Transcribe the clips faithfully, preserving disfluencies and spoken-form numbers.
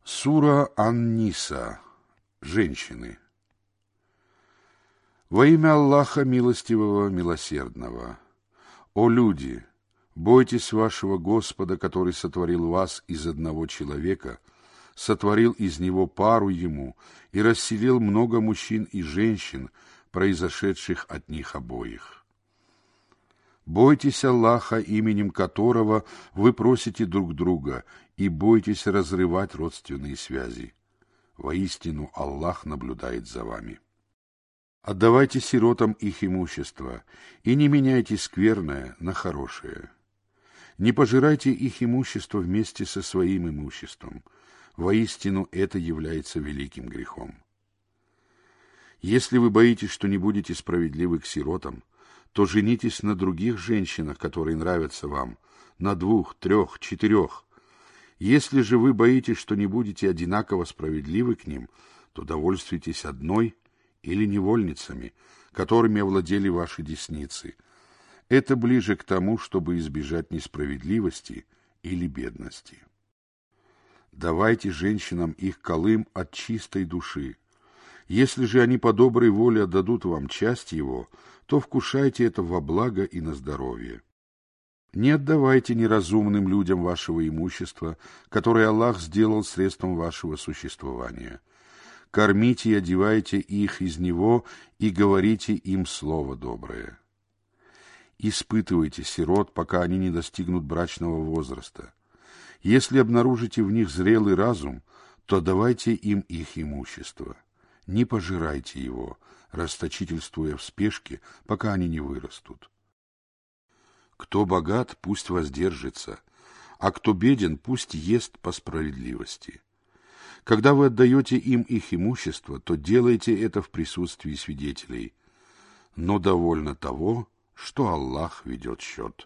Сура Ан-Ниса. Женщины. Во имя Аллаха Милостивого, Милосердного. О люди, бойтесь вашего Господа, который сотворил вас из одного человека, сотворил из него пару ему и расселил много мужчин и женщин, произошедших от них обоих. Бойтесь Аллаха, именем которого вы просите друг друга, и бойтесь разрывать родственные связи. Воистину Аллах наблюдает за вами. Отдавайте сиротам их имущество, и не меняйте скверное на хорошее. Не пожирайте их имущество вместе со своим имуществом. Воистину это является великим грехом. Если вы боитесь, что не будете справедливы к сиротам, то женитесь на других женщинах, которые нравятся вам, на двух, трех, четырех. Если же вы боитесь, что не будете одинаково справедливы к ним, то довольствуйтесь одной или невольницами, которыми овладели ваши десницы. Это ближе к тому, чтобы избежать несправедливости или бедности. Давайте женщинам их колым от чистой души. Если же они по доброй воле отдадут вам часть его, то вкушайте это во благо и на здоровье. Не отдавайте неразумным людям вашего имущества, которое Аллах сделал средством вашего существования. Кормите и одевайте их из него и говорите им слово доброе. Испытывайте сирот, пока они не достигнут брачного возраста. Если обнаружите в них зрелый разум, то давайте им их имущество. Не пожирайте его, расточительствуя в спешке, пока они не вырастут. Кто богат, пусть воздержится, а кто беден, пусть ест по справедливости. Когда вы отдаете им их имущество, то делайте это в присутствии свидетелей, но довольно того, что Аллах ведет счет.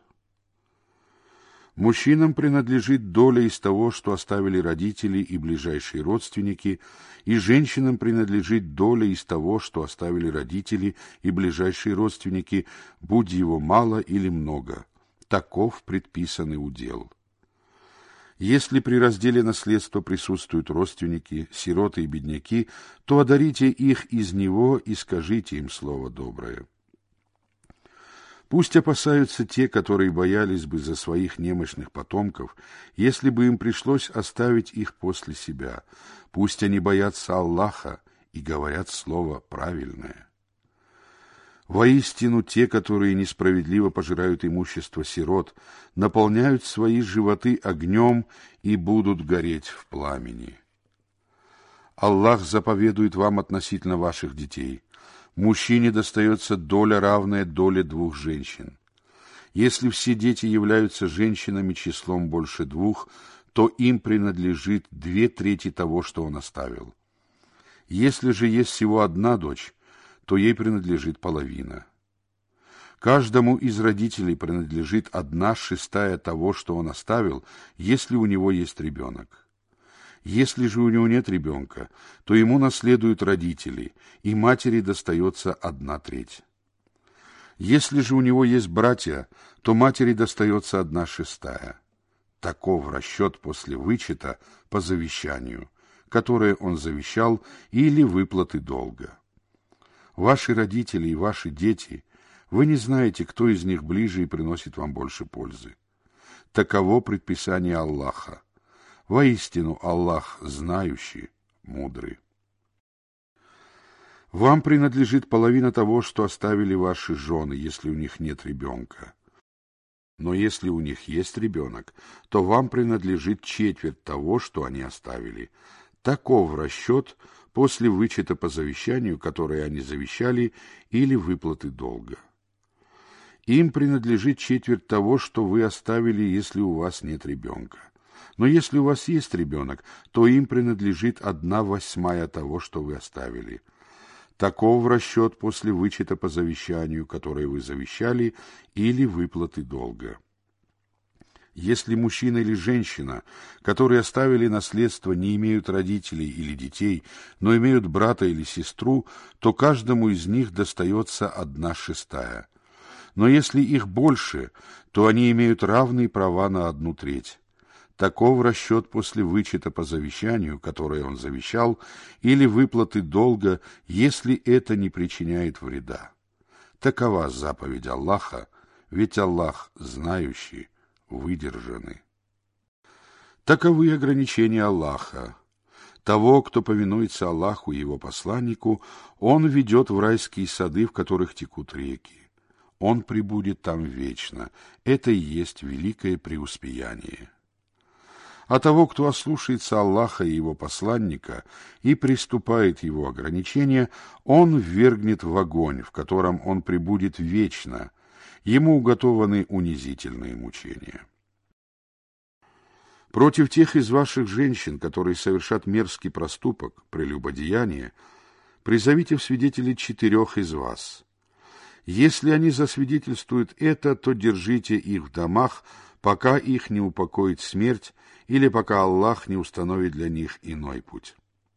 Мужчинам принадлежит доля из того, что оставили родители и ближайшие родственники, и женщинам принадлежит доля из того, что оставили родители и ближайшие родственники, будь его мало или много. Таков предписанный удел. Если при разделе наследства присутствуют родственники, сироты и бедняки, то одарите их из него и скажите им слово доброе. Пусть опасаются те, которые боялись бы за своих немощных потомков, если бы им пришлось оставить их после себя. Пусть они боятся Аллаха и говорят слово правильное. Воистину, те, которые несправедливо пожирают имущество сирот, наполняют свои животы огнем и будут гореть в пламени. Аллах заповедует вам относительно ваших детей. Мужчине достается доля, равная доле двух женщин. Если все дети являются женщинами числом больше двух, то им принадлежит две трети того, что он оставил. Если же есть всего одна дочь, то ей принадлежит половина. Каждому из родителей принадлежит одна шестая того, что он оставил, если у него есть ребенок. Если же у него нет ребенка, то ему наследуют родители, и матери достается одна треть. Если же у него есть братья, то матери достается одна шестая. Таков расчет после вычета по завещанию, которое он завещал, или выплаты долга. Ваши родители и ваши дети, вы не знаете, кто из них ближе и приносит вам больше пользы. Таково предписание Аллаха. Воистину Аллах знающий, мудрый. Вам принадлежит половина того, что оставили ваши жены, если у них нет ребенка. Но если у них есть ребенок, то вам принадлежит четверть того, что они оставили. Таков расчет после вычета по завещанию, которое они завещали, или выплаты долга. Им принадлежит четверть того, что вы оставили, если у вас нет ребенка. Но если у вас есть ребенок, то им принадлежит одна восьмая того, что вы оставили. Таков расчет после вычета по завещанию, которое вы завещали, или выплаты долга. Если мужчина или женщина, которые оставили наследство, не имеют родителей или детей, но имеют брата или сестру, то каждому из них достается одна шестая. Но если их больше, то они имеют равные права на одну треть. Таков расчет после вычета по завещанию, которое он завещал, или выплаты долга, если это не причиняет вреда. Такова заповедь Аллаха, ведь Аллах знающий, выдержанный. Таковы ограничения Аллаха. Того, кто повинуется Аллаху и его посланнику, он ведет в райские сады, в которых текут реки. Он пребудет там вечно. Это и есть великое преуспеяние. А того, кто ослушается Аллаха и его посланника и приступает его ограничения, он ввергнет в огонь, в котором он пребудет вечно. Ему уготованы унизительные мучения. Против тех из ваших женщин, которые совершат мерзкий проступок, прелюбодеяние, призовите в свидетели четырех из вас. Если они засвидетельствуют это, то держите их в домах, пока их не упокоит смерть, или пока Аллах не установит для них иной путь.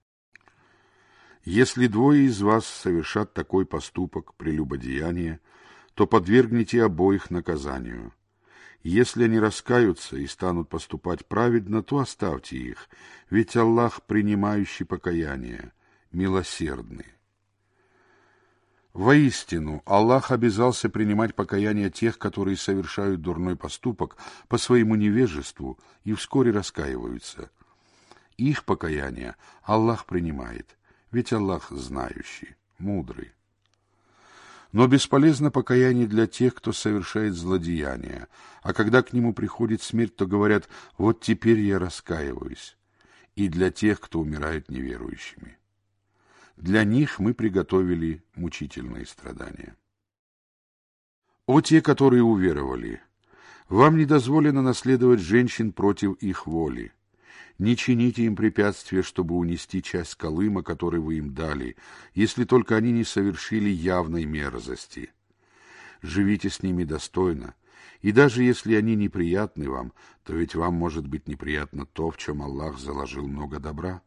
Если двое из вас совершат такой поступок, прелюбодеяние, то подвергните обоих наказанию. Если они раскаются и станут поступать праведно, то оставьте их, ведь Аллах, принимающий покаяние, милосердный. Воистину, Аллах обязался принимать покаяние тех, которые совершают дурной поступок по своему невежеству и вскоре раскаиваются. Их покаяние Аллах принимает, ведь Аллах знающий, мудрый. Но бесполезно покаяние для тех, кто совершает злодеяния, а когда к нему приходит смерть, то говорят: «Вот теперь я раскаиваюсь», и для тех, кто умирает неверующими. Для них мы приготовили мучительные страдания. О те, которые уверовали! Вам не дозволено наследовать женщин против их воли. Не чините им препятствия, чтобы унести часть колыма, который вы им дали, если только они не совершили явной мерзости. Живите с ними достойно, и даже если они неприятны вам, то ведь вам может быть неприятно то, в чем Аллах заложил много добра.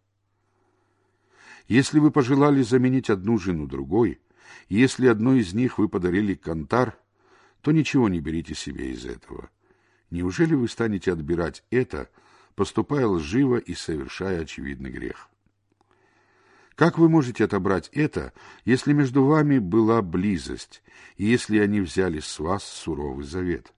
Если вы пожелали заменить одну жену другой, и если одной из них вы подарили кантар, то ничего не берите себе из этого. Неужели вы станете отбирать это, поступая лживо и совершая очевидный грех? Как вы можете отобрать это, если между вами была близость, и если они взяли с вас суровый завет?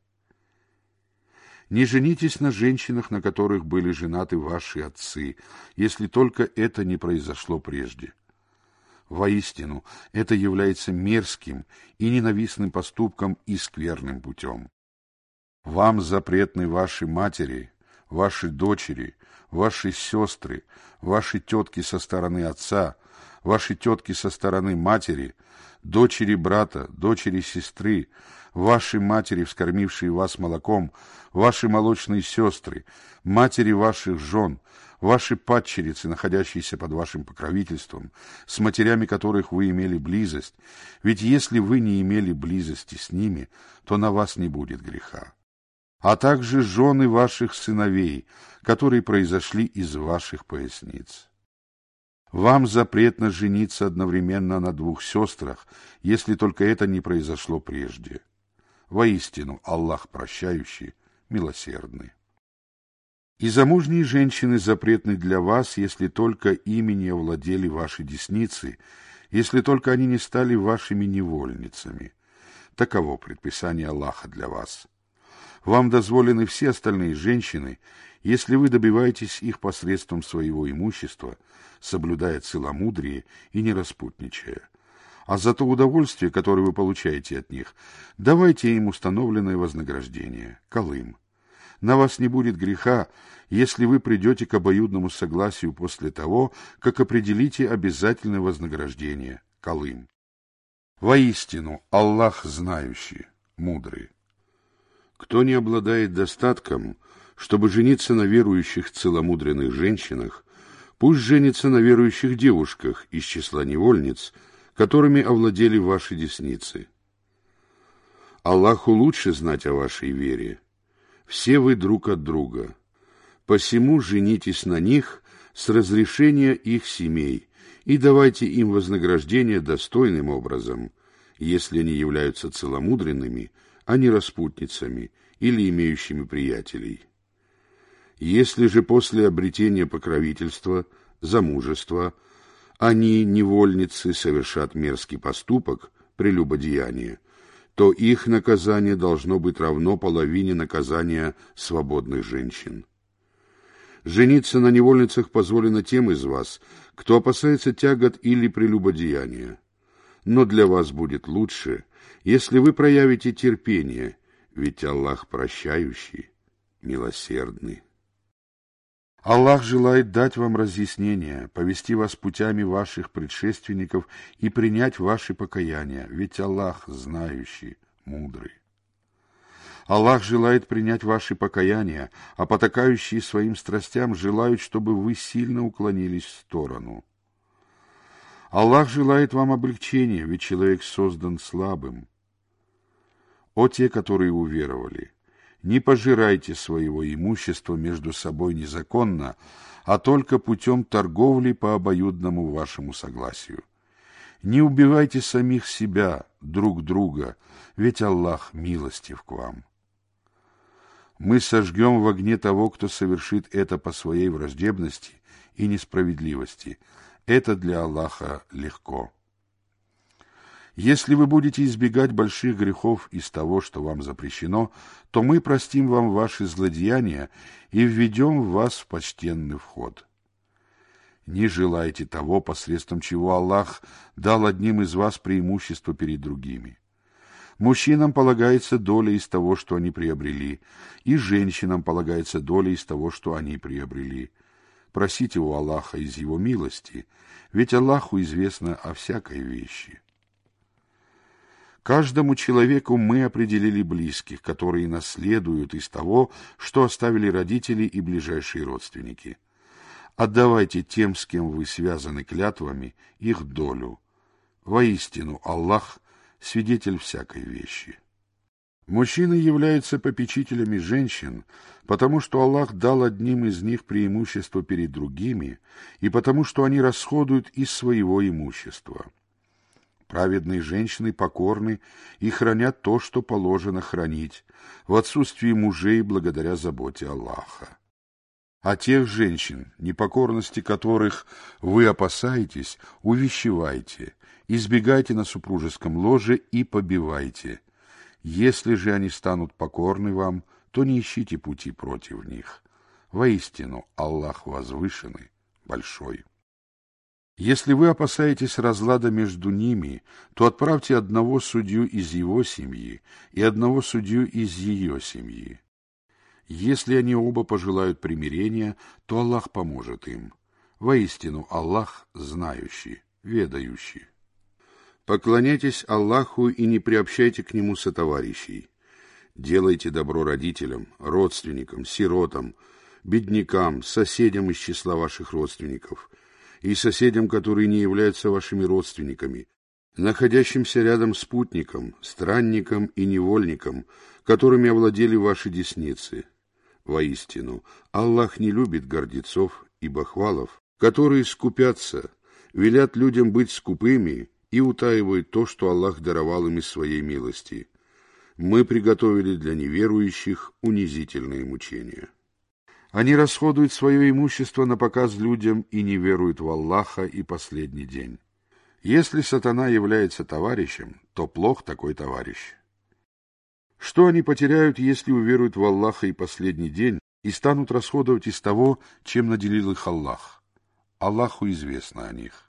Не женитесь на женщинах, на которых были женаты ваши отцы, если только это не произошло прежде. Воистину, это является мерзким и ненавистным поступком и скверным путем. Вам запретны ваши матери, ваши дочери, ваши сестры, ваши тетки со стороны отца, ваши тетки со стороны матери, дочери брата, дочери сестры, ваши матери, вскормившие вас молоком, ваши молочные сестры, матери ваших жен, ваши падчерицы, находящиеся под вашим покровительством, с матерями которых вы имели близость, ведь если вы не имели близости с ними, то на вас не будет греха. А также жены ваших сыновей, которые произошли из ваших поясниц. Вам запретно жениться одновременно на двух сестрах, если только это не произошло прежде. Воистину, Аллах прощающий, милосердный. И замужние женщины запретны для вас, если только ими не овладели ваши десницы, если только они не стали вашими невольницами. Таково предписание Аллаха для вас. Вам дозволены все остальные женщины, если вы добиваетесь их посредством своего имущества, соблюдая целомудрие и не распутничая. А за то удовольствие, которое вы получаете от них, давайте им установленное вознаграждение, калым. На вас не будет греха, если вы придете к обоюдному согласию после того, как определите обязательное вознаграждение, калым. Воистину, Аллах знающий, мудрый. Кто не обладает достатком, чтобы жениться на верующих целомудренных женщинах, пусть женится на верующих девушках из числа невольниц, которыми овладели ваши десницы. Аллаху лучше знать о вашей вере. Все вы друг от друга. Посему женитесь на них с разрешения их семей и давайте им вознаграждение достойным образом, если они являются целомудренными, а не распутницами или имеющими приятелей. Если же после обретения покровительства, замужества, они, невольницы, совершат мерзкий поступок, прелюбодеяние, то их наказание должно быть равно половине наказания свободных женщин. Жениться на невольницах позволено тем из вас, кто опасается тягот или прелюбодеяния. Но для вас будет лучше, если вы проявите терпение, ведь Аллах прощающий, милосердный. Аллах желает дать вам разъяснение, повести вас путями ваших предшественников и принять ваши покаяния, ведь Аллах знающий, мудрый. Аллах желает принять ваши покаяния, а потакающие своим страстям желают, чтобы вы сильно уклонились в сторону. Аллах желает вам облегчения, ведь человек создан слабым. О те, которые уверовали! Не пожирайте своего имущества между собой незаконно, а только путем торговли по обоюдному вашему согласию. Не убивайте самих себя, друг друга, ведь Аллах милостив к вам. Мы сожгем в огне того, кто совершит это по своей враждебности и несправедливости. Это для Аллаха легко. Если вы будете избегать больших грехов из того, что вам запрещено, то мы простим вам ваши злодеяния и введем вас в почтенный вход. Не желайте того, посредством чего Аллах дал одним из вас преимущество перед другими. Мужчинам полагается доля из того, что они приобрели, и женщинам полагается доля из того, что они приобрели. Просите у Аллаха из Его милости, ведь Аллаху известно о всякой вещи. Каждому человеку мы определили близких, которые наследуют из того, что оставили родители и ближайшие родственники. Отдавайте тем, с кем вы связаны клятвами, их долю. Воистину, Аллах — свидетель всякой вещи. Мужчины являются попечителями женщин, потому что Аллах дал одним из них преимущество перед другими, и потому что они расходуют из своего имущества. Праведные женщины покорны и хранят то, что положено хранить, в отсутствии мужей благодаря заботе Аллаха. А тех женщин, непокорности которых вы опасаетесь, увещевайте, избегайте на супружеском ложе и побивайте. Если же они станут покорны вам, то не ищите пути против них. Воистину, Аллах возвышенный, большой. Если вы опасаетесь разлада между ними, то отправьте одного судью из его семьи и одного судью из ее семьи. Если они оба пожелают примирения, то Аллах поможет им. Воистину, Аллах знающий, ведающий. Поклоняйтесь Аллаху и не приобщайте к Нему сотоварищей. Делайте добро родителям, родственникам, сиротам, беднякам, соседям из числа ваших родственников и соседям, которые не являются вашими родственниками, находящимся рядом спутникам, странникам и невольникам, которыми овладели ваши десницы. Воистину, Аллах не любит гордецов и бахвалов, которые скупятся, велят людям быть скупыми и утаивают то, что Аллах даровал им из своей милости. Мы приготовили для неверующих унизительные мучения. Они расходуют свое имущество на показ людям и не веруют в Аллаха и последний день. Если сатана является товарищем, то плох такой товарищ. Что они потеряют, если уверуют в Аллаха и последний день и станут расходовать из того, чем наделил их Аллах? Аллаху известно о них.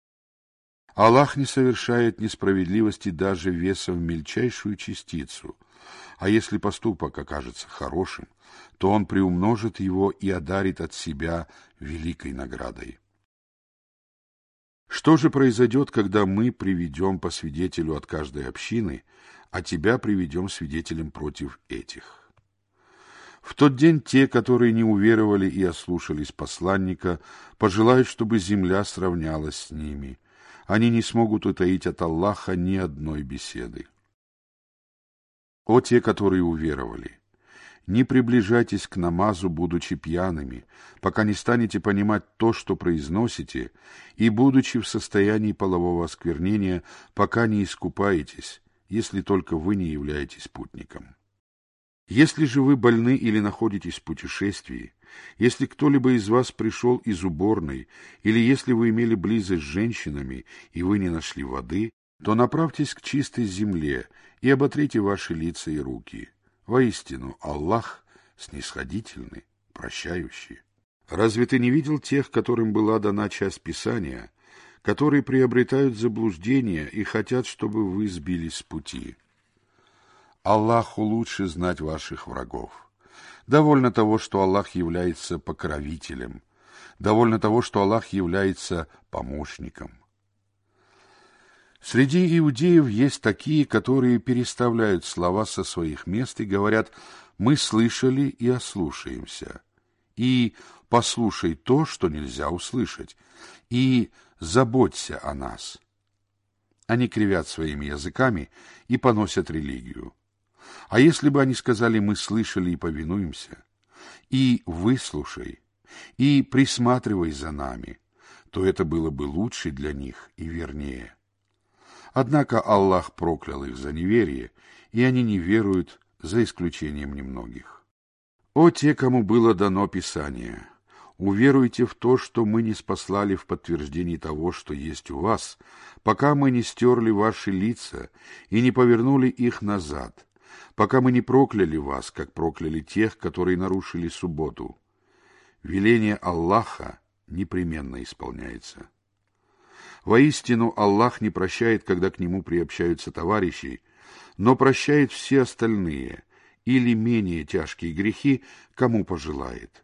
Аллах не совершает несправедливости даже весом в мельчайшую частицу, а если поступок окажется хорошим, то Он приумножит его и одарит от себя великой наградой. Что же произойдет, когда мы приведем по свидетелю от каждой общины, а тебя приведем свидетелем против этих? В тот день те, которые не уверовали и ослушались посланника, пожелают, чтобы земля сравнялась с ними. Они не смогут утаить от Аллаха ни одной беседы. О те, которые уверовали! Не приближайтесь к намазу, будучи пьяными, пока не станете понимать то, что произносите, и, будучи в состоянии полового осквернения, пока не искупаетесь, если только вы не являетесь путником. Если же вы больны или находитесь в путешествии, если кто-либо из вас пришел из уборной, или если вы имели близость с женщинами, и вы не нашли воды, то направьтесь к чистой земле и оботрите ваши лица и руки. Воистину, Аллах снисходительный, прощающий. Разве ты не видел тех, которым была дана часть Писания, которые приобретают заблуждение и хотят, чтобы вы сбились с пути? Аллаху лучше знать ваших врагов. Довольно того, что Аллах является покровителем. Довольно того, что Аллах является помощником. Среди иудеев есть такие, которые переставляют слова со своих мест и говорят: «Мы слышали и ослушаемся», и «послушай то, что нельзя услышать», и «заботься о нас». Они кривят своими языками и поносят религию. А если бы они сказали: «Мы слышали и повинуемся», и «выслушай», и «присматривай за нами», то это было бы лучше для них и вернее. Однако Аллах проклял их за неверие, и они не веруют, за исключением немногих. О те, кому было дано Писание! Уверуйте в то, что мы не спаслали в подтверждении того, что есть у вас, пока мы не стерли ваши лица и не повернули их назад, пока мы не прокляли вас, как прокляли тех, которые нарушили субботу. Веление Аллаха непременно исполняется. Воистину, Аллах не прощает, когда к Нему приобщаются товарищи, но прощает все остальные или менее тяжкие грехи, кому пожелает.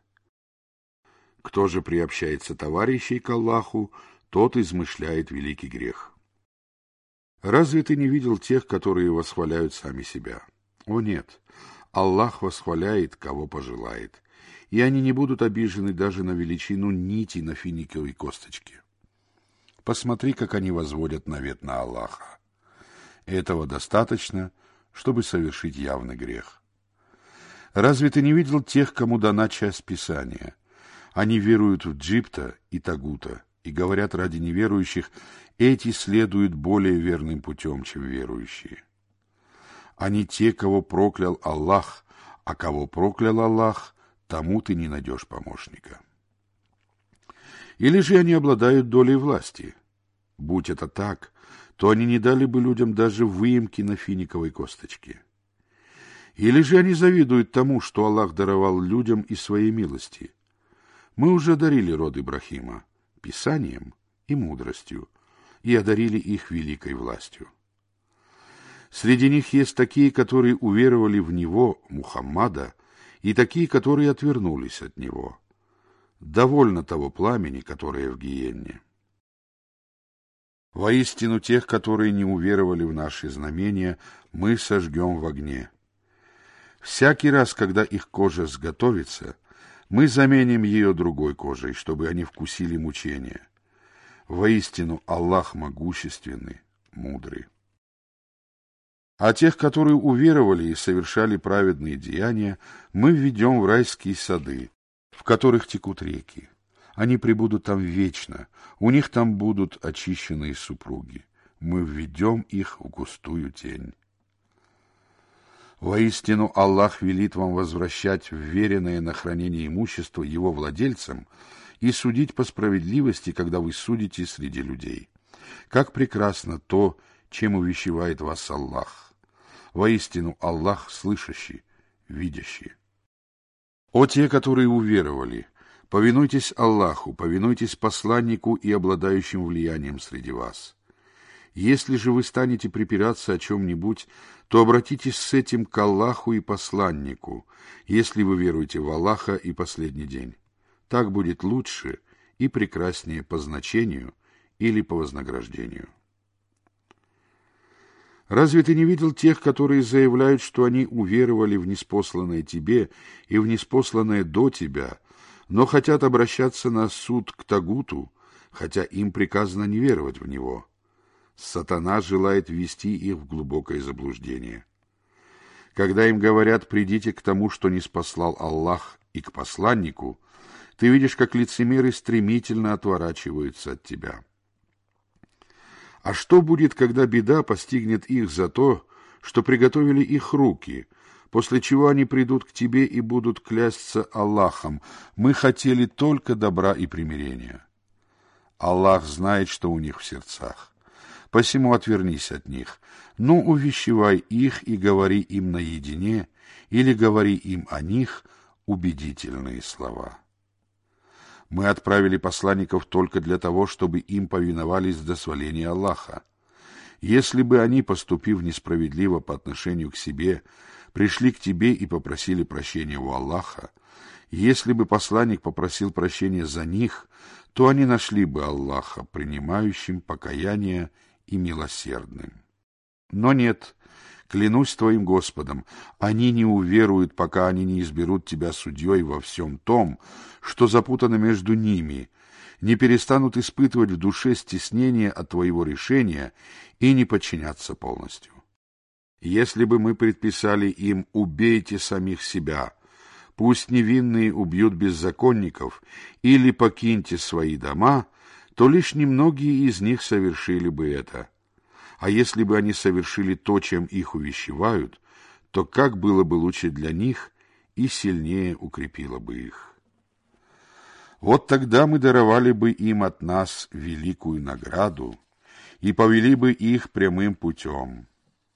Кто же приобщается товарищей к Аллаху, тот измышляет великий грех. Разве ты не видел тех, которые восхваляют сами себя? О нет, Аллах восхваляет, кого пожелает, и они не будут обижены даже на величину нити на финиковой косточке. Посмотри, как они возводят навет на Аллаха. Этого достаточно, чтобы совершить явный грех. Разве ты не видел тех, кому дана часть Писания? Они веруют в Джибта и Тагута, и говорят ради неверующих: эти следуют более верным путем, чем верующие. Они те, кого проклял Аллах, а кого проклял Аллах, тому ты не найдешь помощника. Или же они обладают долей власти? Будь это так, то они не дали бы людям даже выемки на финиковой косточке. Или же они завидуют тому, что Аллах даровал людям из своей милости? Мы уже одарили род Ибрахима писанием и мудростью, и одарили их великой властью. Среди них есть такие, которые уверовали в Него, Мухаммада, и такие, которые отвернулись от Него. Довольно того пламени, которое в гиенне. Воистину, тех, которые не уверовали в наши знамения, мы сожгем в огне. Всякий раз, когда их кожа сготовится, мы заменим ее другой кожей, чтобы они вкусили мучения. Воистину, Аллах могущественный, мудрый. А тех, которые уверовали и совершали праведные деяния, мы введем в райские сады, в которых текут реки. Они пребудут там вечно, у них там будут очищенные супруги. Мы введем их в густую тень. Воистину, Аллах велит вам возвращать вверенное на хранение имущество его владельцам и судить по справедливости, когда вы судите среди людей. Как прекрасно то, чем увещевает вас Аллах. Воистину, Аллах слышащий, видящий. О те, которые уверовали! Повинуйтесь Аллаху, повинуйтесь посланнику и обладающим влиянием среди вас. Если же вы станете припираться о чем-нибудь, то обратитесь с этим к Аллаху и посланнику, если вы веруете в Аллаха и последний день. Так будет лучше и прекраснее по значению или по вознаграждению. Разве ты не видел тех, которые заявляют, что они уверовали в ниспосланное тебе и в ниспосланное до тебя, но хотят обращаться на суд к Тагуту, хотя им приказано не веровать в него? Сатана желает ввести их в глубокое заблуждение. Когда им говорят: «Придите к тому, что ниспослал Аллах, и к посланнику», ты видишь, как лицемеры стремительно отворачиваются от тебя. А что будет, когда беда постигнет их за то, что приготовили их руки, после чего они придут к тебе и будут клясться Аллахом: мы хотели только добра и примирения. Аллах знает, что у них в сердцах. Посему отвернись от них, но увещевай их и говори им наедине, или говори им о них убедительные слова. Мы отправили посланников только для того, чтобы им повиновались в дозволении Аллаха. Если бы они, поступив несправедливо по отношению к себе, пришли к тебе и попросили прощения у Аллаха, если бы посланник попросил прощения за них, то они нашли бы Аллаха принимающим покаяние и милосердным. Но нет, клянусь твоим Господом, они не уверуют, пока они не изберут тебя судьей во всем том, что запутано между ними, не перестанут испытывать в душе стеснение от твоего решения и не подчиняться полностью. Если бы мы предписали им: убейте самих себя, пусть невинные убьют беззаконников, или покиньте свои дома, то лишь немногие из них совершили бы это. А если бы они совершили то, чем их увещевают, то как было бы лучше для них и сильнее укрепило бы их. Вот тогда мы даровали бы им от нас великую награду и повели бы их прямым путем.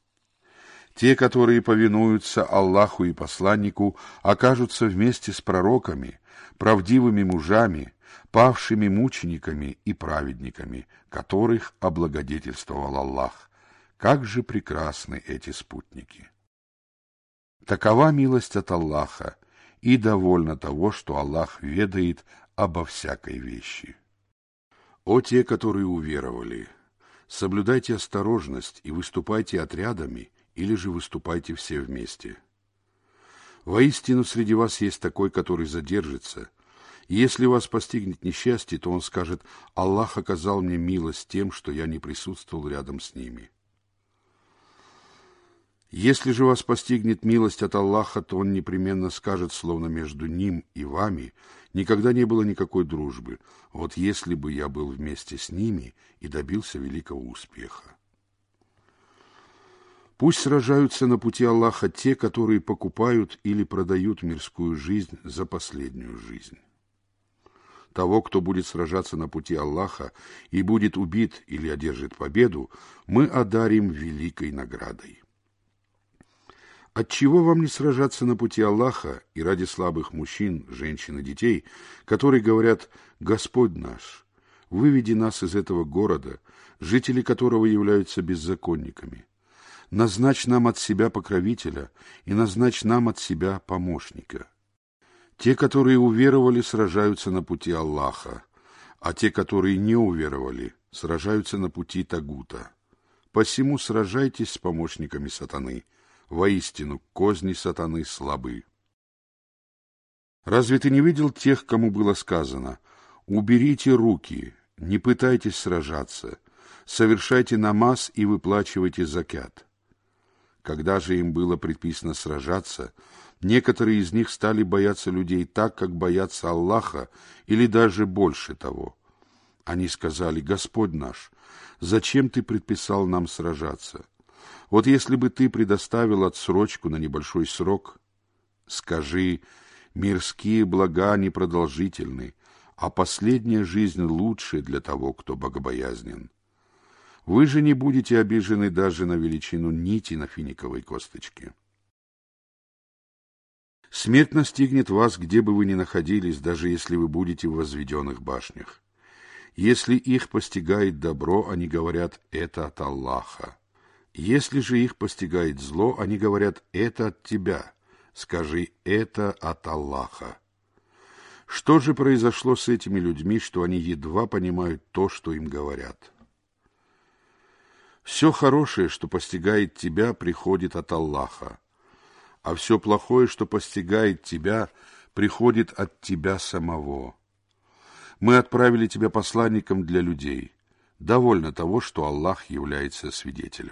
Те, которые повинуются Аллаху и посланнику, окажутся вместе с пророками, правдивыми мужами, павшими мучениками и праведниками, которых облагодетельствовал Аллах. Как же прекрасны эти спутники! Такова милость от Аллаха, и довольно того, что Аллах ведает обо всякой вещи. О те, которые уверовали! Соблюдайте осторожность и выступайте отрядами, или же выступайте все вместе. Воистину, среди вас есть такой, который задержится, и если вас постигнет несчастье, то он скажет: Аллах оказал мне милость тем, что я не присутствовал рядом с ними. Если же вас постигнет милость от Аллаха, то он непременно скажет, словно между ним и вами никогда не было никакой дружбы: вот если бы я был вместе с ними и добился великого успеха. Пусть сражаются на пути Аллаха те, которые покупают или продают мирскую жизнь за последнюю жизнь. Того, кто будет сражаться на пути Аллаха и будет убит или одержит победу, мы одарим великой наградой. Отчего вам не сражаться на пути Аллаха и ради слабых мужчин, женщин и детей, которые говорят: Господь наш, выведи нас из этого города, жители которого являются беззаконниками. Назначь нам от себя покровителя и назначь нам от себя помощника. Те, которые уверовали, сражаются на пути Аллаха, а те, которые не уверовали, сражаются на пути Тагута. Посему сражайтесь с помощниками сатаны. Воистину, козни сатаны слабы. Разве ты не видел тех, кому было сказано: уберите руки, не пытайтесь сражаться, совершайте намаз и выплачивайте закят? Когда же им было предписано сражаться, некоторые из них стали бояться людей так, как боятся Аллаха, или даже больше того. Они сказали: Господь наш, зачем ты предписал нам сражаться? Вот если бы ты предоставил отсрочку на небольшой срок. Скажи: мирские блага непродолжительны, а последняя жизнь лучше для того, кто богобоязнен. Вы же не будете обижены даже на величину нити на финиковой косточке. Смерть настигнет вас, где бы вы ни находились, даже если вы будете в возведенных башнях. Если их постигает добро, они говорят: это от Аллаха. Если же их постигает зло, они говорят: это от тебя. Скажи: это от Аллаха. Что же произошло с этими людьми, что они едва понимают то, что им говорят? Все хорошее, что постигает тебя, приходит от Аллаха, а все плохое, что постигает тебя, приходит от тебя самого. Мы отправили тебя посланником для людей. Довольно того, что Аллах является свидетелем.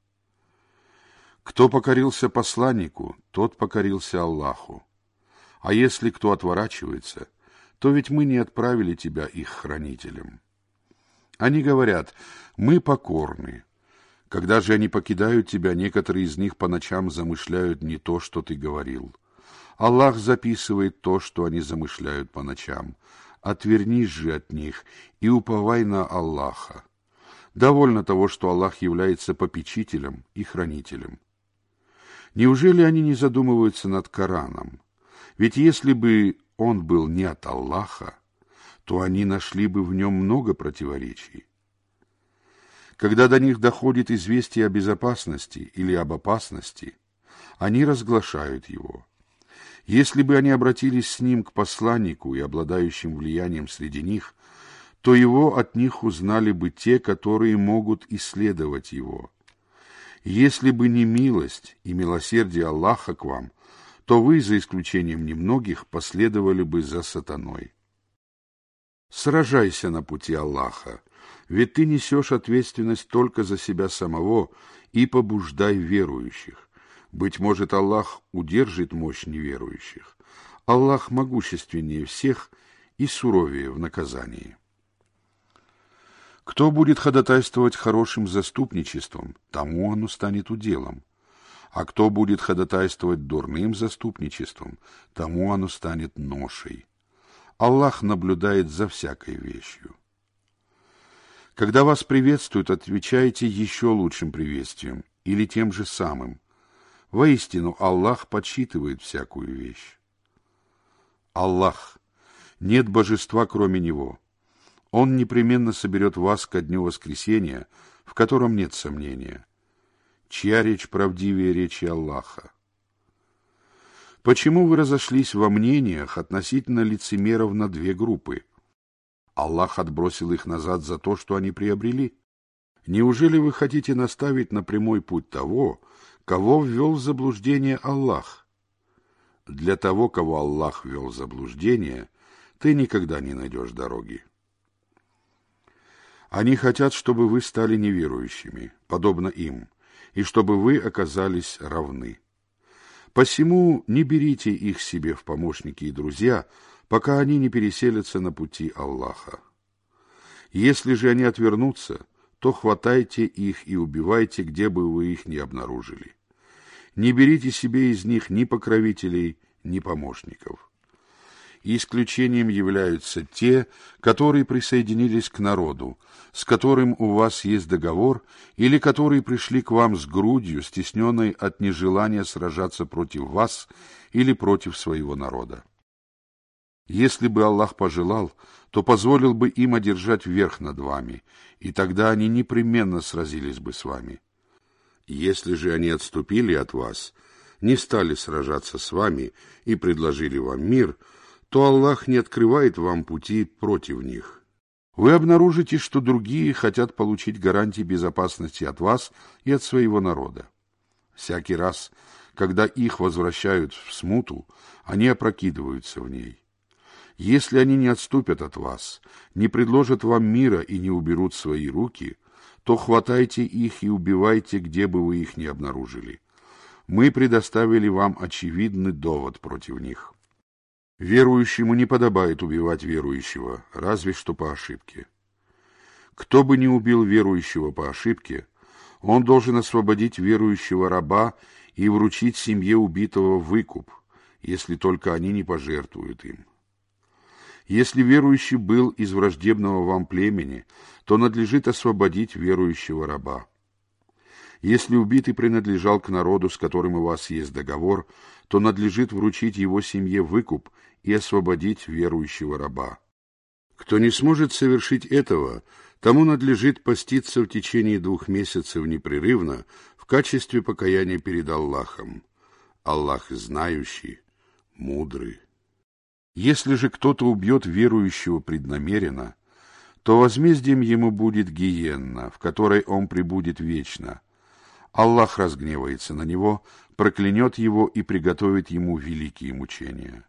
Кто покорился посланнику, тот покорился Аллаху. А если кто отворачивается, то ведь мы не отправили тебя их хранителем. Они говорят: мы покорны. Когда же они покидают тебя, некоторые из них по ночам замышляют не то, что ты говорил. Аллах записывает то, что они замышляют по ночам. Отвернись же от них и уповай на Аллаха. Довольно того, что Аллах является попечителем и хранителем. Неужели они не задумываются над Кораном? Ведь если бы он был не от Аллаха, то они нашли бы в нем много противоречий. Когда до них доходит известие о безопасности или об опасности, они разглашают его. Если бы они обратились с ним к посланнику и обладающим влиянием среди них, то его от них узнали бы те, которые могут исследовать его. Если бы не милость и милосердие Аллаха к вам, то вы, за исключением немногих, последовали бы за сатаной. Сражайся на пути Аллаха, ведь ты несешь ответственность только за себя самого, и побуждай верующих. Быть может, Аллах удержит мощь неверующих. Аллах могущественнее всех и суровее в наказании. Кто будет ходатайствовать хорошим заступничеством, тому оно станет уделом. А кто будет ходатайствовать дурным заступничеством, тому оно станет ношей. Аллах наблюдает за всякой вещью. Когда вас приветствуют, отвечайте еще лучшим приветствием или тем же самым. Воистину, Аллах подсчитывает всякую вещь. Аллах, нет божества, кроме Него. Он непременно соберет вас ко дню воскресения, в котором нет сомнения. Чья речь правдивее речи Аллаха? Почему вы разошлись во мнениях относительно лицемеров на две группы? Аллах отбросил их назад за то, что они приобрели. Неужели вы хотите наставить на прямой путь того, кого ввел в заблуждение Аллах? Для того, кого Аллах ввел в заблуждение, ты никогда не найдешь дороги. Они хотят, чтобы вы стали неверующими, подобно им, и чтобы вы оказались равны. Посему не берите их себе в помощники и друзья, пока они не переселятся на пути Аллаха. Если же они отвернутся, то хватайте их и убивайте, где бы вы их ни обнаружили. Не берите себе из них ни покровителей, ни помощников. Исключением являются те, которые присоединились к народу, с которым у вас есть договор, или которые пришли к вам с грудью, стесненной от нежелания сражаться против вас или против своего народа. Если бы Аллах пожелал, то позволил бы им одержать верх над вами, и тогда они непременно сразились бы с вами. Если же они отступили от вас, не стали сражаться с вами и предложили вам мир, то Аллах не открывает вам пути против них. Вы обнаружите, что другие хотят получить гарантии безопасности от вас и от своего народа. Всякий раз, когда их возвращают в смуту, они опрокидываются в ней. Если они не отступят от вас, не предложат вам мира и не уберут свои руки, то хватайте их и убивайте, где бы вы их ни обнаружили. Мы предоставили вам очевидный довод против них. Верующему не подобает убивать верующего, разве что по ошибке. Кто бы ни убил верующего по ошибке, он должен освободить верующего раба и вручить семье убитого выкуп, если только они не пожертвуют им. Если верующий был из враждебного вам племени, то надлежит освободить верующего раба. Если убитый принадлежал к народу, с которым у вас есть договор, то надлежит вручить его семье выкуп и освободить верующего раба. Кто не сможет совершить этого, тому надлежит поститься в течение двух месяцев непрерывно в качестве покаяния перед Аллахом. Аллах знающий, мудрый. Если же кто-то убьет верующего преднамеренно, то возмездием ему будет гиенна, в которой он пребудет вечно. Аллах разгневается на него, проклянет его и приготовит ему великие мучения.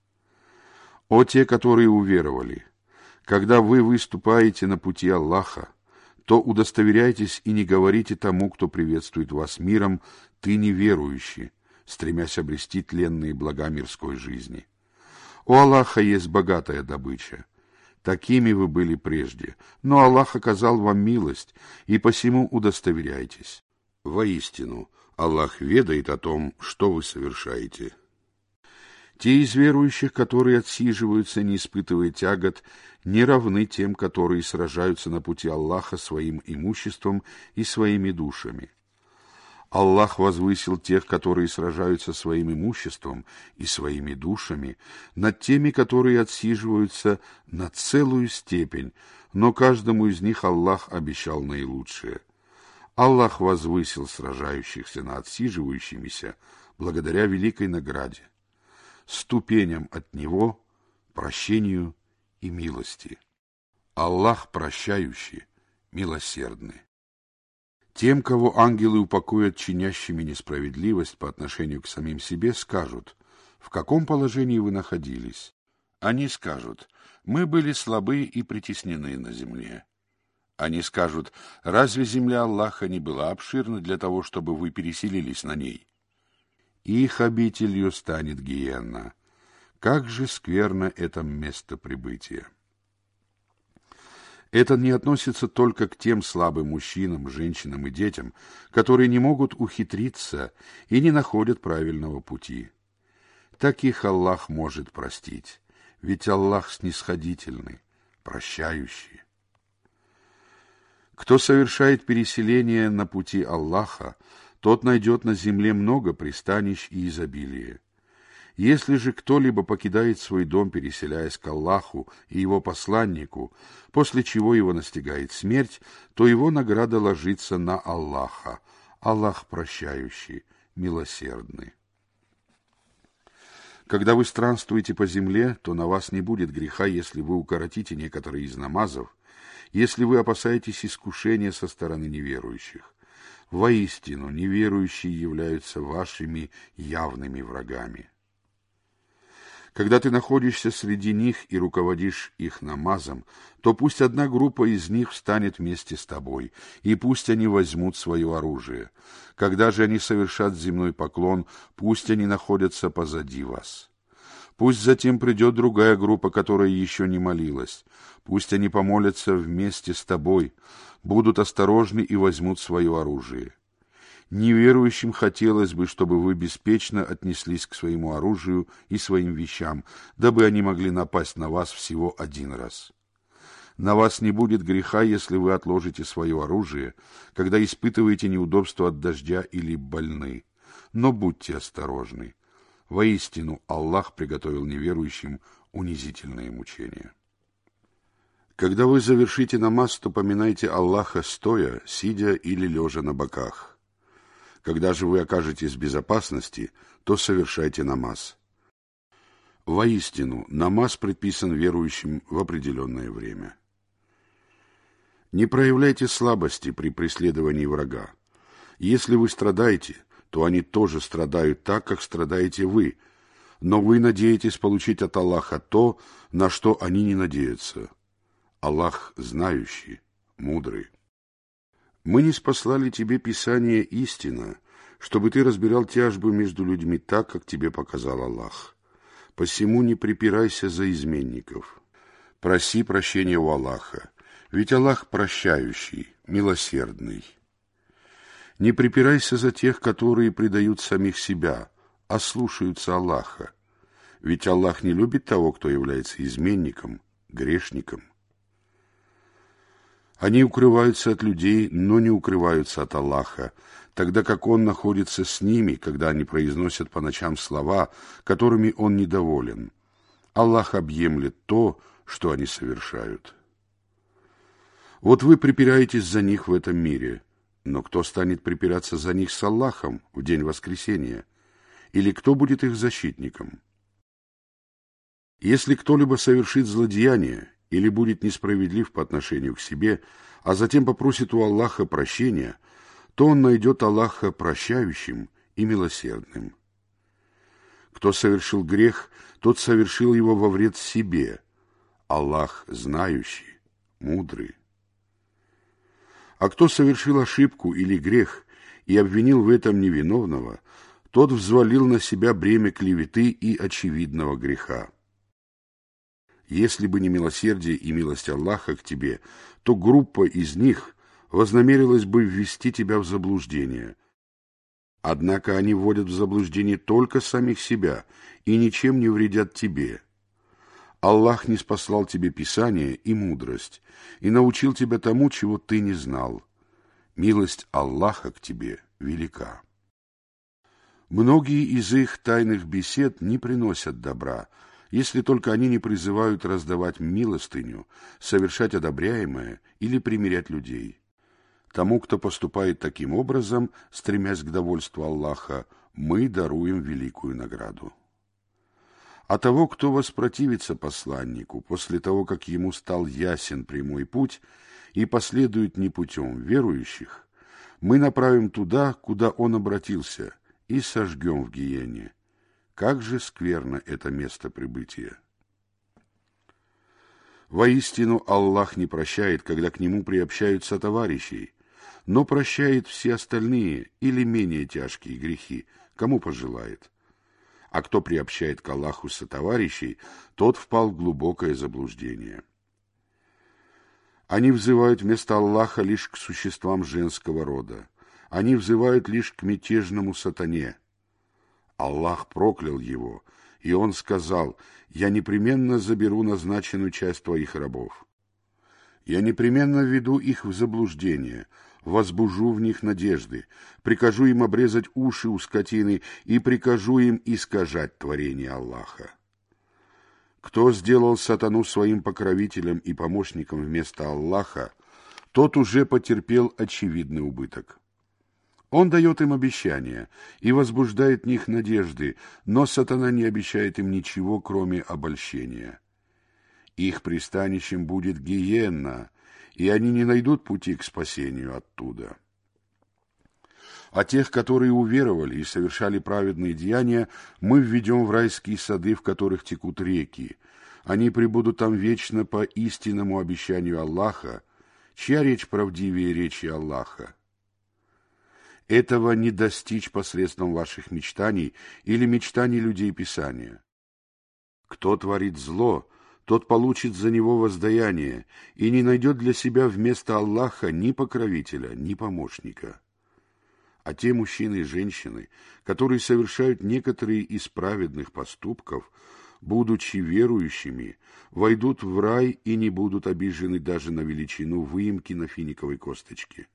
О те, которые уверовали! Когда вы выступаете на пути Аллаха, то удостоверяйтесь и не говорите тому, кто приветствует вас миром, «ты неверующий», стремясь обрести тленные блага мирской жизни. У Аллаха есть богатая добыча. Такими вы были прежде, но Аллах оказал вам милость, и посему удостоверяйтесь. Воистину, Аллах ведает о том, что вы совершаете. Те из верующих, которые отсиживаются, не испытывая тягот, не равны тем, которые сражаются на пути Аллаха своим имуществом и своими душами. Аллах возвысил тех, которые сражаются своим имуществом и своими душами, над теми, которые отсиживаются, на целую степень, но каждому из них Аллах обещал наилучшее. Аллах возвысил сражающихся над отсиживающимися благодаря великой награде, ступеням от Него, прощению и милости. Аллах прощающий, милосердный. Тем, кого ангелы упокоят чинящими несправедливость по отношению к самим себе, скажут: «В каком положении вы находились?» Они скажут: «Мы были слабы и притеснены на земле». Они скажут: «Разве земля Аллаха не была обширна для того, чтобы вы переселились на ней?» Их обителью станет гиенна. Как же скверно это место прибытия! Это не относится только к тем слабым мужчинам, женщинам и детям, которые не могут ухитриться и не находят правильного пути. Таких Аллах может простить, ведь Аллах снисходительный, прощающий. Кто совершает переселение на пути Аллаха, тот найдет на земле много пристанищ и изобилия. Если же кто-либо покидает свой дом, переселяясь к Аллаху и его посланнику, после чего его настигает смерть, то его награда ложится на Аллаха. Аллах прощающий, милосердный. Когда вы странствуете по земле, то на вас не будет греха, если вы укоротите некоторые из намазов, если вы опасаетесь искушения со стороны неверующих. Воистину, неверующие являются вашими явными врагами. Когда ты находишься среди них и руководишь их намазом, то пусть одна группа из них встанет вместе с тобой, и пусть они возьмут свое оружие. Когда же они совершат земной поклон, пусть они находятся позади вас. Пусть затем придет другая группа, которая еще не молилась. Пусть они помолятся вместе с тобой, будут осторожны и возьмут свое оружие. Неверующим хотелось бы, чтобы вы беспечно отнеслись к своему оружию и своим вещам, дабы они могли напасть на вас всего один раз. На вас не будет греха, если вы отложите свое оружие, когда испытываете неудобства от дождя или больны. Но будьте осторожны. Воистину, Аллах приготовил неверующим унизительные мучения. Когда вы завершите намаз, то поминайте Аллаха стоя, сидя или лежа на боках. Когда же вы окажетесь в безопасности, то совершайте намаз. Воистину, намаз предписан верующим в определенное время. Не проявляйте слабости при преследовании врага. Если вы страдаете, то они тоже страдают так, как страдаете вы, но вы надеетесь получить от Аллаха то, на что они не надеются. Аллах знающий, мудрый. Мы ниспослали тебе Писание истина, чтобы ты разбирал тяжбы между людьми так, как тебе показал Аллах. Посему не припирайся за изменников. Проси прощения у Аллаха, ведь Аллах прощающий, милосердный. Не припирайся за тех, которые предают самих себя, а слушаются Аллаха, ведь Аллах не любит того, кто является изменником, грешником. Они укрываются от людей, но не укрываются от Аллаха, тогда как Он находится с ними, когда они произносят по ночам слова, которыми Он недоволен. Аллах объемлет то, что они совершают. Вот вы припираетесь за них в этом мире, но кто станет припираться за них с Аллахом в день воскресения? Или кто будет их защитником? Если кто-либо совершит злодеяние или будет несправедлив по отношению к себе, а затем попросит у Аллаха прощения, то он найдет Аллаха прощающим и милосердным. Кто совершил грех, тот совершил его во вред себе. Аллах знающий, мудрый. А кто совершил ошибку или грех и обвинил в этом невиновного, тот взвалил на себя бремя клеветы и очевидного греха. Если бы не милосердие и милость Аллаха к тебе, то группа из них вознамерилась бы ввести тебя в заблуждение. Однако они вводят в заблуждение только самих себя и ничем не вредят тебе. Аллах ниспослал тебе Писание и мудрость, и научил тебя тому, чего ты не знал. Милость Аллаха к тебе велика. Многие из их тайных бесед не приносят добра, если только они не призывают раздавать милостыню, совершать одобряемое или примирять людей. Тому, кто поступает таким образом, стремясь к довольству Аллаха, мы даруем великую награду. А того, кто воспротивится посланнику после того, как ему стал ясен прямой путь и последует не путем верующих, мы направим туда, куда он обратился, и сожгем в гиене. Как же скверно это место прибытия! Воистину, Аллах не прощает, когда к нему приобщаются товарищи, но прощает все остальные или менее тяжкие грехи, кому пожелает. А кто приобщает к Аллаху сотоварищей, тот впал в глубокое заблуждение. Они взывают вместо Аллаха лишь к существам женского рода. Они взывают лишь к мятежному сатане. Аллах проклял его, и он сказал: «Я непременно заберу назначенную часть твоих рабов. Я непременно введу их в заблуждение, возбужу в них надежды, прикажу им обрезать уши у скотины и прикажу им искажать творение Аллаха». Кто сделал сатану своим покровителем и помощником вместо Аллаха, тот уже потерпел очевидный убыток. Он дает им обещания и возбуждает в них надежды, но сатана не обещает им ничего, кроме обольщения. Их пристанищем будет гиенна, и они не найдут пути к спасению оттуда. А тех, которые уверовали и совершали праведные деяния, мы введем в райские сады, в которых текут реки. Они пребудут там вечно по истинному обещанию Аллаха, чья речь правдивее речи Аллаха. Этого не достичь посредством ваших мечтаний или мечтаний людей Писания. Кто творит зло, тот получит за него воздаяние и не найдет для себя вместо Аллаха ни покровителя, ни помощника. А те мужчины и женщины, которые совершают некоторые из праведных поступков, будучи верующими, войдут в рай и не будут обижены даже на величину выемки на финиковой косточке.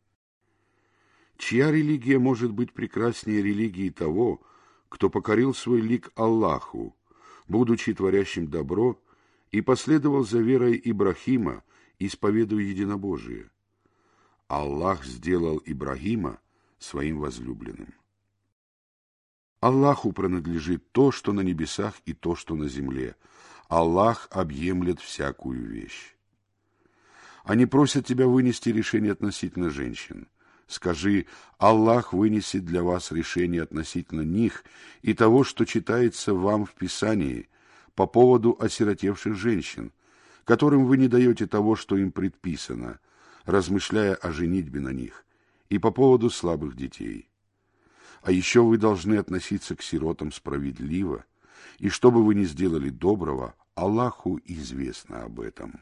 Чья религия может быть прекраснее религии того, кто покорил свой лик Аллаху, будучи творящим добро, и последовал за верой Ибрахима, исповедуя единобожие? Аллах сделал Ибрахима своим возлюбленным. Аллаху принадлежит то, что на небесах, и то, что на земле. Аллах объемлет всякую вещь. Они просят тебя вынести решение относительно женщин. Скажи: Аллах вынесет для вас решение относительно них и того, что читается вам в Писании по поводу осиротевших женщин, которым вы не даете того, что им предписано, размышляя о женитьбе на них, и по поводу слабых детей. А еще вы должны относиться к сиротам справедливо, и что бы вы ни сделали доброго, Аллаху известно об этом.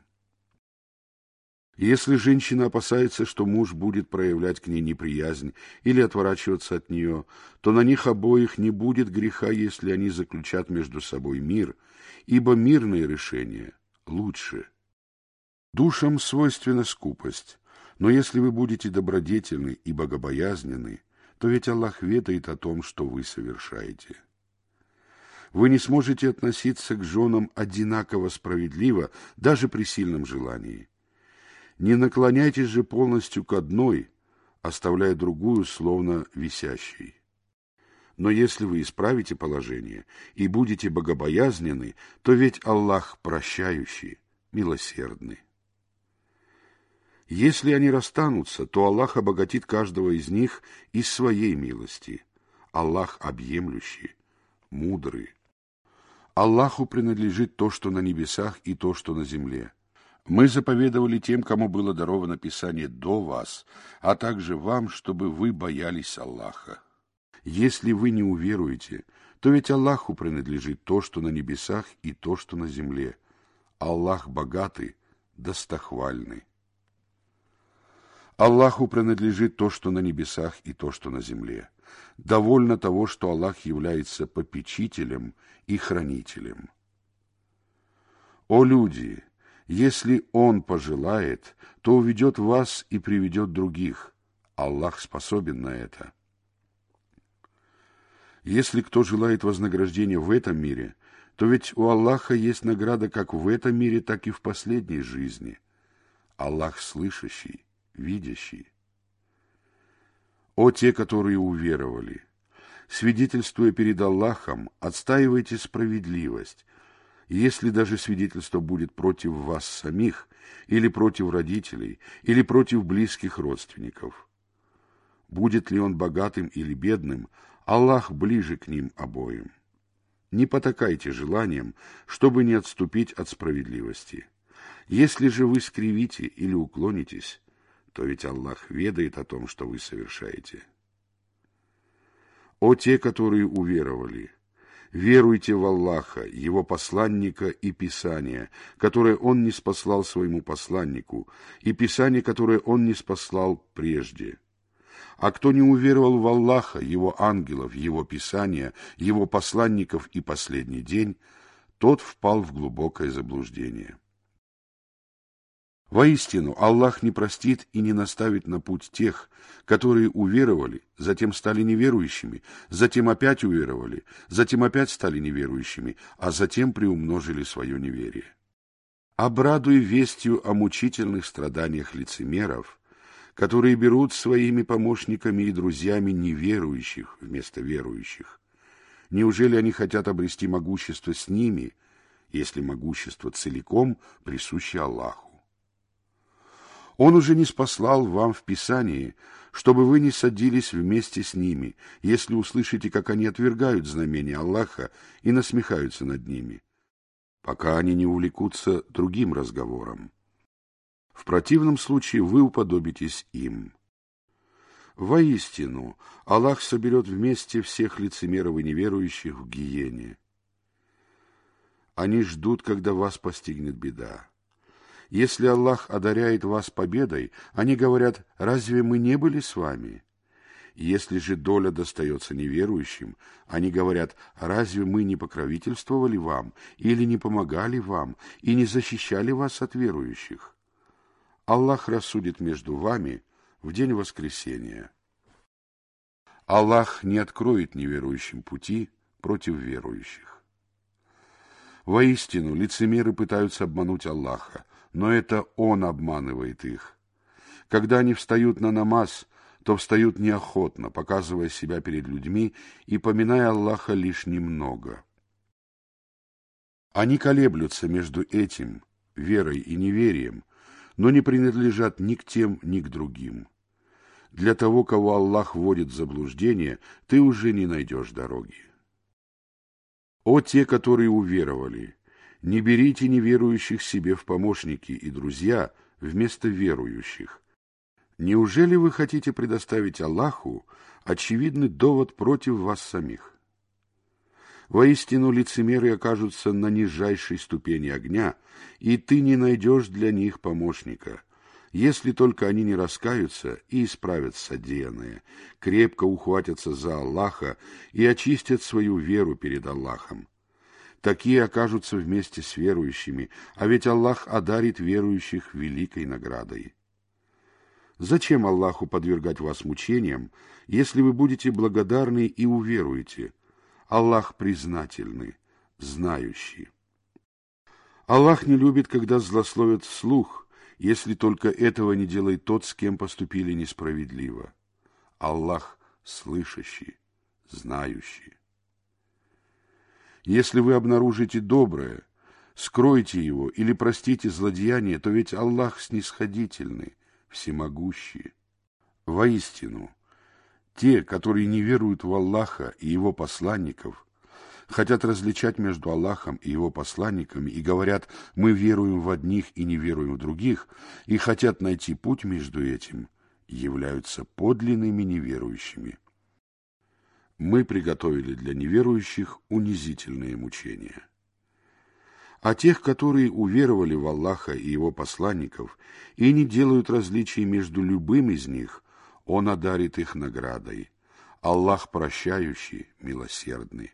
Если женщина опасается, что муж будет проявлять к ней неприязнь или отворачиваться от нее, то на них обоих не будет греха, если они заключат между собой мир, ибо мирное решение лучше. Душам свойственна скупость, но если вы будете добродетельны и богобоязненны, то ведь Аллах ведает о том, что вы совершаете. Вы не сможете относиться к женам одинаково справедливо, даже при сильном желании. Не наклоняйтесь же полностью к одной, оставляя другую словно висящей. Но если вы исправите положение и будете богобоязненны, то ведь Аллах прощающий, милосердный. Если они расстанутся, то Аллах обогатит каждого из них из своей милости. Аллах объемлющий, мудрый. Аллаху принадлежит то, что на небесах, и то, что на земле. Мы заповедовали тем, кому было даровано Писание до вас, а также вам, чтобы вы боялись Аллаха. Если вы не уверуете, то ведь Аллаху принадлежит то, что на небесах, и то, что на земле. Аллах богатый, достохвальный. Аллаху принадлежит то, что на небесах, и то, что на земле. Довольно того, что Аллах является попечителем и хранителем. О люди! Если Он пожелает, то уведет вас и приведет других. Аллах способен на это. Если кто желает вознаграждения в этом мире, то ведь у Аллаха есть награда как в этом мире, так и в последней жизни. Аллах слышащий, видящий. О те, которые уверовали! Свидетельствуя перед Аллахом, отстаивайте справедливость. Если даже свидетельство будет против вас самих, или против родителей, или против близких родственников. Будет ли он богатым или бедным, Аллах ближе к ним обоим. Не потакайте желанием, чтобы не отступить от справедливости. Если же вы скривите или уклонитесь, то ведь Аллах ведает о том, что вы совершаете. О те, которые уверовали! Веруйте в Аллаха, Его посланника и Писание, которое Он не спаслал своему посланнику, и Писание, которое Он не спаслал прежде. А кто не уверовал в Аллаха, Его ангелов, Его Писания, Его посланников и последний день, тот впал в глубокое заблуждение. Воистину, Аллах не простит и не наставит на путь тех, которые уверовали, затем стали неверующими, затем опять уверовали, затем опять стали неверующими, а затем приумножили свое неверие. Обрадуй вестью о мучительных страданиях лицемеров, которые берут своими помощниками и друзьями неверующих вместо верующих. Неужели они хотят обрести могущество с ними, если могущество целиком присуще Аллаху? Он уже не спаслал вам в Писании, чтобы вы не садились вместе с ними, если услышите, как они отвергают знамения Аллаха и насмехаются над ними, пока они не увлекутся другим разговором. В противном случае вы уподобитесь им. Воистину, Аллах соберет вместе всех лицемеров и неверующих в гиене. Они ждут, когда вас постигнет беда. Если Аллах одаряет вас победой, они говорят: «Разве мы не были с вами?» Если же доля достается неверующим, они говорят: «Разве мы не покровительствовали вам, или не помогали вам, и не защищали вас от верующих?» Аллах рассудит между вами в день воскресения. Аллах не откроет неверующим пути против верующих. Воистину, лицемеры пытаются обмануть Аллаха, но это Он обманывает их. Когда они встают на намаз, то встают неохотно, показывая себя перед людьми и поминая Аллаха лишь немного. Они колеблются между этим, верой и неверием, но не принадлежат ни к тем, ни к другим. Для того, кого Аллах вводит в заблуждение, ты уже не найдешь дороги. О те, которые уверовали! Не берите неверующих себе в помощники и друзья вместо верующих. Неужели вы хотите предоставить Аллаху очевидный довод против вас самих? Воистину, лицемеры окажутся на нижайшей ступени огня, и ты не найдешь для них помощника, если только они не раскаются и исправят содеянное, крепко ухватятся за Аллаха и очистят свою веру перед Аллахом. Такие окажутся вместе с верующими, а ведь Аллах одарит верующих великой наградой. Зачем Аллаху подвергать вас мучениям, если вы будете благодарны и уверуете? Аллах признательный, знающий. Аллах не любит, когда злословят вслух, если только этого не делает тот, с кем поступили несправедливо. Аллах слышащий, знающий. Если вы обнаружите доброе, скройте его или простите злодеяние, то ведь Аллах снисходительный, всемогущий. Воистину, те, которые не веруют в Аллаха и Его посланников, хотят различать между Аллахом и Его посланниками и говорят: «Мы веруем в одних и не веруем в других», и хотят найти путь между этим, являются подлинными неверующими. Мы приготовили для неверующих унизительные мучения. А тех, которые уверовали в Аллаха и Его посланников и не делают различий между любым из них, Он одарит их наградой. Аллах прощающий, милосердный.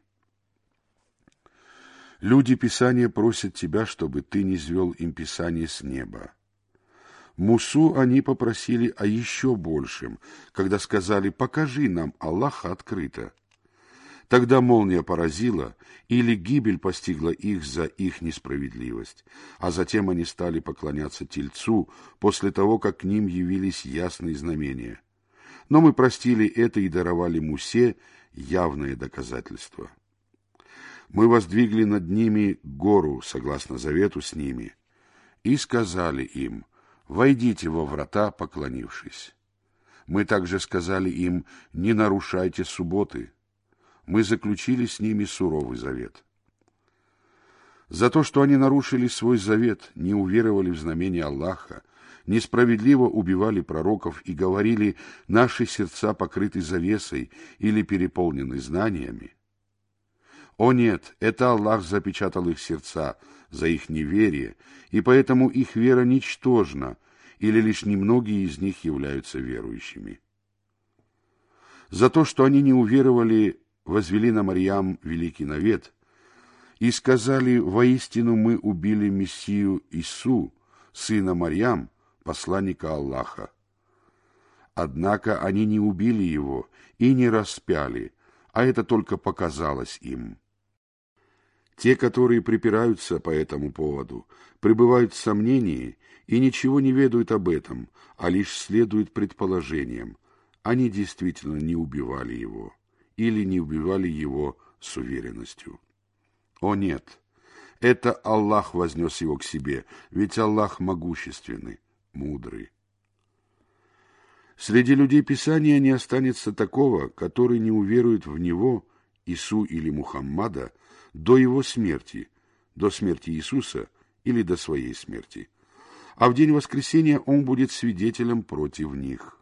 Люди Писания просят тебя, чтобы ты низвел им Писание с неба. Мусу они попросили о еще большем, когда сказали: «Покажи нам Аллаха открыто». Тогда молния поразила, или гибель постигла их за их несправедливость, а затем они стали поклоняться Тельцу после того, как к ним явились ясные знамения. Но мы простили это и даровали Мусе явное доказательство. Мы воздвигли над ними гору, согласно завету с ними, и сказали им: «Войдите во врата, поклонившись». Мы также сказали им: «Не нарушайте субботы». Мы заключили с ними суровый завет. За то, что они нарушили свой завет, не уверовали в знамения Аллаха, несправедливо убивали пророков и говорили: «Наши сердца покрыты завесой» или переполнены знаниями. О нет, это Аллах запечатал их сердца за их неверие, и поэтому их вера ничтожна, или лишь немногие из них являются верующими. За то, что они не уверовали, возвели на Марьям великий навет и сказали: «Воистину мы убили Мессию Ису, сына Марьям, посланника Аллаха». Однако они не убили его и не распяли, а это только показалось им. Те, которые припираются по этому поводу, пребывают в сомнении и ничего не ведают об этом, а лишь следуют предположениям. Они действительно не убивали его или не убивали его с уверенностью. О нет, это Аллах вознес его к себе, ведь Аллах могущественный, мудрый. Среди людей Писания не останется такого, который не уверует в него, Ису или Мухаммада, до его смерти, до смерти Иисуса или до своей смерти. А в день воскресения он будет свидетелем против них.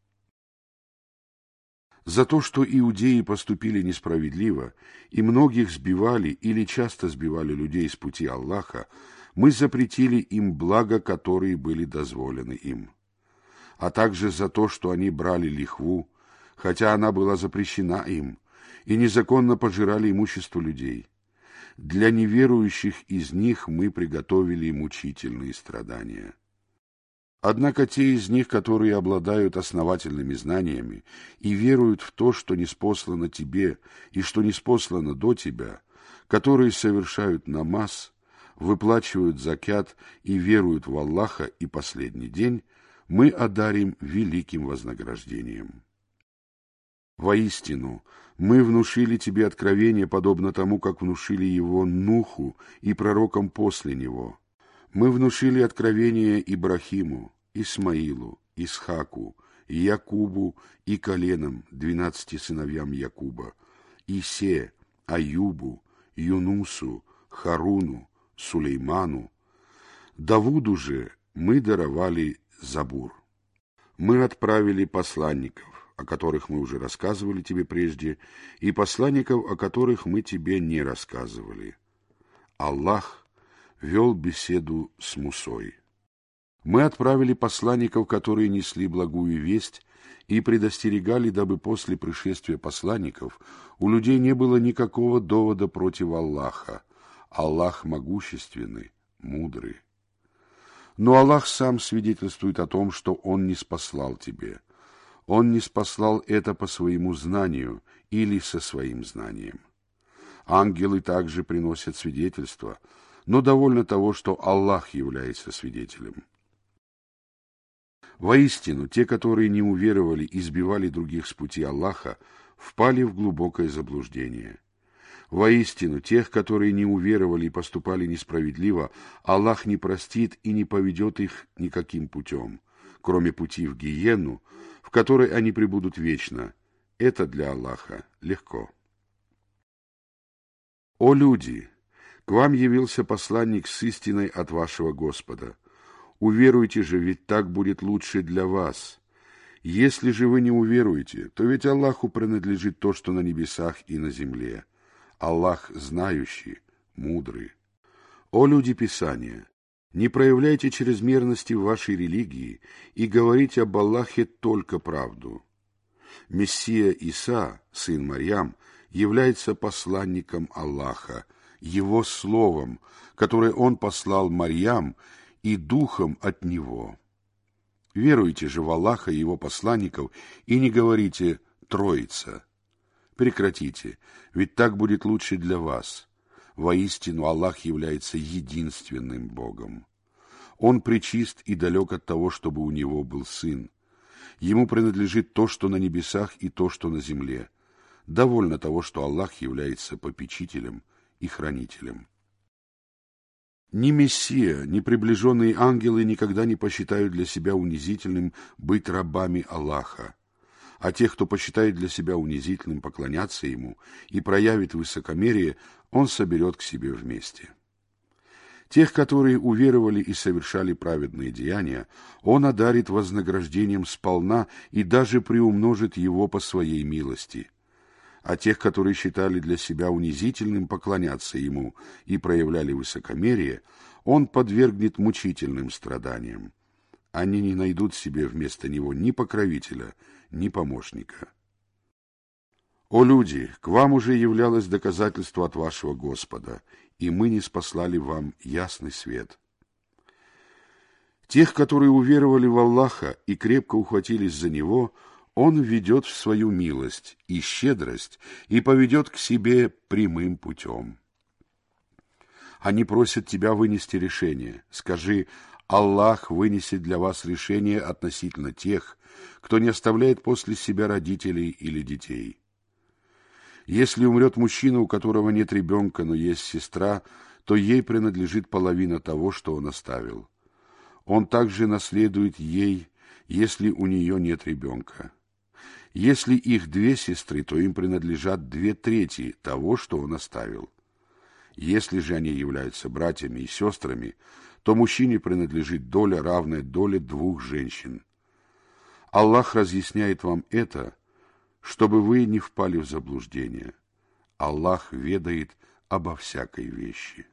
За то, что иудеи поступили несправедливо и многих сбивали или часто сбивали людей с пути Аллаха, мы запретили им блага, которые были дозволены им. А также за то, что они брали лихву, хотя она была запрещена им, и незаконно пожирали имущество людей. Для неверующих из них мы приготовили мучительные страдания. Однако те из них, которые обладают основательными знаниями и веруют в то, что ниспослано тебе и что ниспослано до тебя, которые совершают намаз, выплачивают закят и веруют в Аллаха и последний день, мы одарим великим вознаграждением. Воистину, мы внушили тебе откровение, подобно тому, как внушили его Нуху и пророкам после него. Мы внушили откровение Ибрахиму, Исмаилу, Исхаку, Якубу и коленам, двенадцати сыновьям Якуба, Исе, Аюбу, Юнусу, Харуну, Сулейману. Давуду же мы даровали Забур. Мы отправили посланников, о которых мы уже рассказывали тебе прежде, и посланников, о которых мы тебе не рассказывали. Аллах вел беседу с Мусой. Мы отправили посланников, которые несли благую весть и предостерегали, дабы после пришествия посланников у людей не было никакого довода против Аллаха. Аллах могущественный, мудрый. Но Аллах сам свидетельствует о том, что Он не спаслал тебе. Он не спаслал это по своему знанию или со своим знанием. Ангелы также приносят свидетельство, но довольно того, что Аллах является свидетелем. Воистину, те, которые не уверовали и сбивали других с пути Аллаха, впали в глубокое заблуждение. Воистину, тех, которые не уверовали и поступали несправедливо, Аллах не простит и не поведет их никаким путем, кроме пути в гиенну, в которой они пребудут вечно. Это для Аллаха легко. О люди! К вам явился посланник с истиной от вашего Господа. Уверуйте же, ведь так будет лучше для вас. Если же вы не уверуете, то ведь Аллаху принадлежит то, что на небесах и на земле. Аллах знающий, мудрый. О люди Писания! Не проявляйте чрезмерности в вашей религии и говорите об Аллахе только правду. Мессия Иса, сын Марьям, является посланником Аллаха, Его словом, которое Он послал Марьям, и духом от Него. Веруйте же в Аллаха и Его посланников, и не говорите «Троица». Прекратите, ведь так будет лучше для вас. Воистину Аллах является единственным Богом. Он пречист и далек от того, чтобы у Него был сын. Ему принадлежит то, что на небесах, и то, что на земле. Довольно того, что Аллах является попечителем и хранителем. Ни Мессия, ни приближенные ангелы никогда не посчитают для себя унизительным быть рабами Аллаха, а тех, кто посчитает для себя унизительным поклоняться Ему и проявит высокомерие, Он соберет к себе вместе. Тех, которые уверовали и совершали праведные деяния, Он одарит вознаграждением сполна и даже приумножит его по Своей милости. А тех, которые считали для себя унизительным поклоняться Ему и проявляли высокомерие, Он подвергнет мучительным страданиям. Они не найдут себе вместо Него ни покровителя, ни помощника. О люди, к вам уже являлось доказательство от вашего Господа, и мы ниспослали вам ясный свет. Тех, которые уверовали в Аллаха и крепко ухватились за Него, Он введет в свою милость и щедрость и поведет к себе прямым путем. Они просят тебя вынести решение. Скажи: Аллах вынесет для вас решение относительно тех, кто не оставляет после себя родителей или детей. Если умрет мужчина, у которого нет ребенка, но есть сестра, то ей принадлежит половина того, что он оставил. Он также наследует ей, если у нее нет ребенка. Если их две сестры, то им принадлежат две трети того, что он оставил. Если же они являются братьями и сестрами, то мужчине принадлежит доля, равная доле двух женщин. Аллах разъясняет вам это, чтобы вы не впали в заблуждение. Аллах ведает обо всякой вещи.